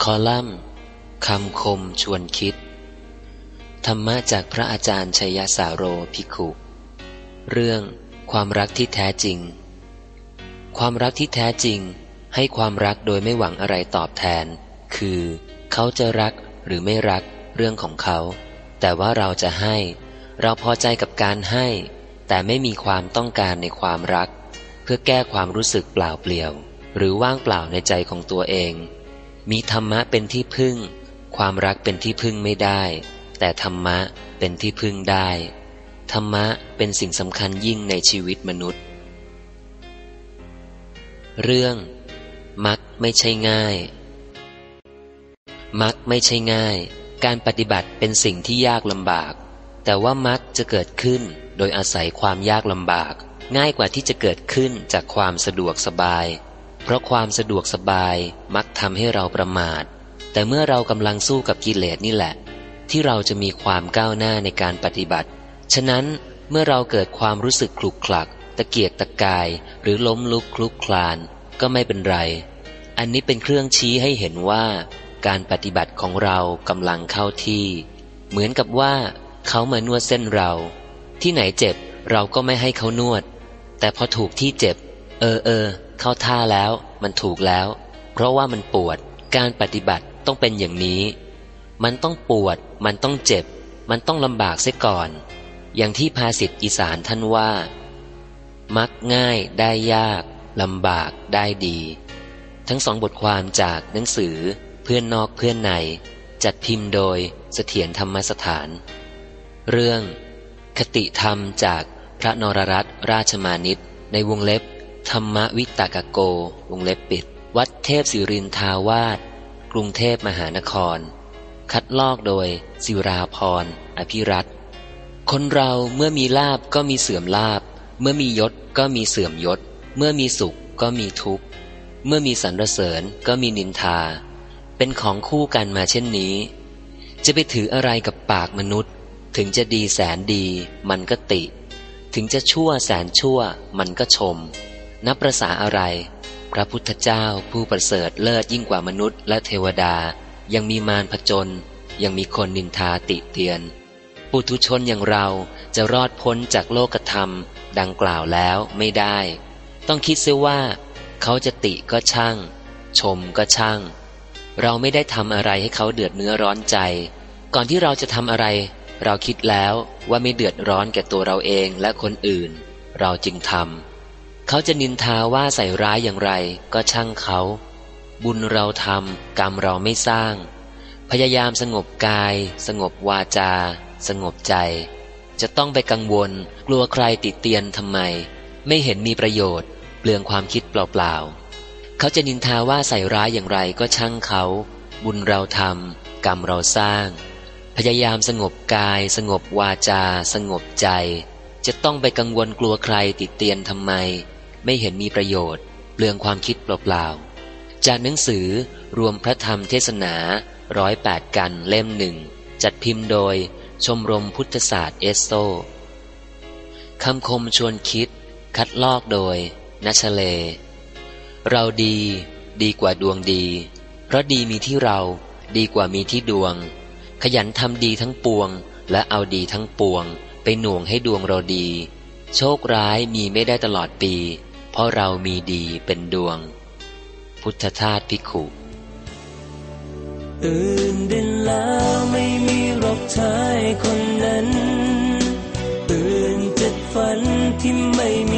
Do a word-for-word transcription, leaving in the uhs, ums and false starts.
อลัมน์คำคมชวนคิดธรรมะจากพระอาจารย์ชัยสาโรภิกขุเรื่องความรักที่แท้จริงความรักที่แท้จริงให้ความรักโดยไม่หวังอะไรตอบแทนคือเขาจะรักหรือไม่รักเรื่องของเขาแต่ว่าเราจะให้เราพอใจกับการให้แต่ไม่มีความต้องการในความรักเพื่อแก้ความรู้สึกเปล่าเปลี่ยวหรือว่างเปล่าในใจของตัวเองมีธรรมะเป็นที่พึ่งความรักเป็นที่พึ่งไม่ได้แต่ธรรมะเป็นที่พึ่งได้ธรรมะเป็นสิ่งสำคัญยิ่งในชีวิตมนุษย์เรื่องมักไม่ใช่ง่ายมักไม่ใช่ง่ายการปฏิบัติเป็นสิ่งที่ยากลำบากแต่ว่ามักจะเกิดขึ้นโดยอาศัยความยากลำบากง่ายกว่าที่จะเกิดขึ้นจากความสะดวกสบายเพราะความสะดวกสบายมักทำให้เราประมาทแต่เมื่อเรากำลังสู้กับกิเลสนี่แหละที่เราจะมีความก้าวหน้าในการปฏิบัติฉะนั้นเมื่อเราเกิดความรู้สึกคลุกคลักตะเกียกตะกายหรือล้มลุกคลุกคลานก็ไม่เป็นไรอันนี้เป็นเครื่องชี้ให้เห็นว่าการปฏิบัติของเรากำลังเข้าที่เหมือนกับว่าเขามานวดเส้นเราที่ไหนเจ็บเราก็ไม่ให้เขานวดแต่พอถูกที่เจ็บเออเออเข้าท่าแล้วมันถูกแล้วเพราะว่ามันปวดการปฏิบัติต้องเป็นอย่างนี้มันต้องปวดมันต้องเจ็บมันต้องลำบากเสียก่อนอย่างที่ภาษิตอีสานท่านว่ามักง่ายได้ยากลำบากได้ดีทั้งสองบทความจากหนังสือเพื่อนนอกเพื่อนในจัดพิมพ์โดยเสถียรธรรมสถานเรื่องคติธรรมจากพระนรรัตน์ราชมานิตในวงเล็บธรรมวิตากโกวงเล็บปิดวัดเทพศิรินทาวาสกรุงเทพมหานครคัดลอกโดยศิราพรอภิรัตน์คนเราเมื่อมีลาภก็มีเสื่อมลาภเมื่อมียศก็มีเสื่อมยศเมื่อมีสุขก็มีทุกข์เมื่อมีสรรเสริญก็มีนินทาเป็นของคู่กันมาเช่นนี้จะไปถืออะไรกับปากมนุษย์ถึงจะดีแสนดีมันก็ติถึงจะชั่วแสนชั่วมันก็ชมนับประสาอะไรพระพุทธเจ้าผู้ประเสริฐเลิศยิ่งกว่ามนุษย์และเทวดายังมีมารผจญยังมีคนนินทาติเตียนปุถุชนอย่างเราจะรอดพ้นจากโลกธรรมดังกล่าวแล้วไม่ได้ต้องคิดเสียว่าเขาจะติก็ช่างชมก็ช่างเราไม่ได้ทำอะไรให้เขาเดือดเนื้อร้อนใจก่อนที่เราจะทำอะไรเราคิดแล้วว่าไม่เดือดร้อนแก่ตัวเราเองและคนอื่นเราจึงทำเขาจะนินทาว่าใส่ร้ายอย่างไรก็ช่างเขาบุญเราทำกรรมเราไม่สร้างพยายามสงบกายสงบวาจาสงบใจจะต้องไปกังวลกลัวใครติเตียนทำไมไม่เห็นมีประโยชน์เปลืองความคิดเปล่าๆเขาจะนินทาว่าใส่ร้ายอย่างไรก็ช่างเขาบุญเราทำกรรมเราสร้างพยายามสงบกายสงบวาจาสงบใจจะต้องไปกังวลกลัวใครติเตียนทำไมไม่เห็นมีประโยชน์เปลืองความคิดเปล่าๆจากหนังสือรวมพระธรรมเทศนาร้อยแปดกันเล่มหนึ่งจัดพิมพ์โดยชมรมพุทธศาสตร์เอสโซคำคมชวนคิดคัดลอกโดยนัชเลเราดีดีกว่าดวงดีเพราะดีมีที่เราดีกว่ามีที่ดวงขยันทำดีทั้งปวงและเอาดีทั้งปวงไปหน่วงให้ดวงเราดีโชคร้ายมีไม่ได้ตลอดปีเพราะเรามีดีเป็นดวงพุทธทาสภิกขุตื่นเด่นแล้วไม่มีหรอกชายคนนั้นตื่นจากฝันที่ไม่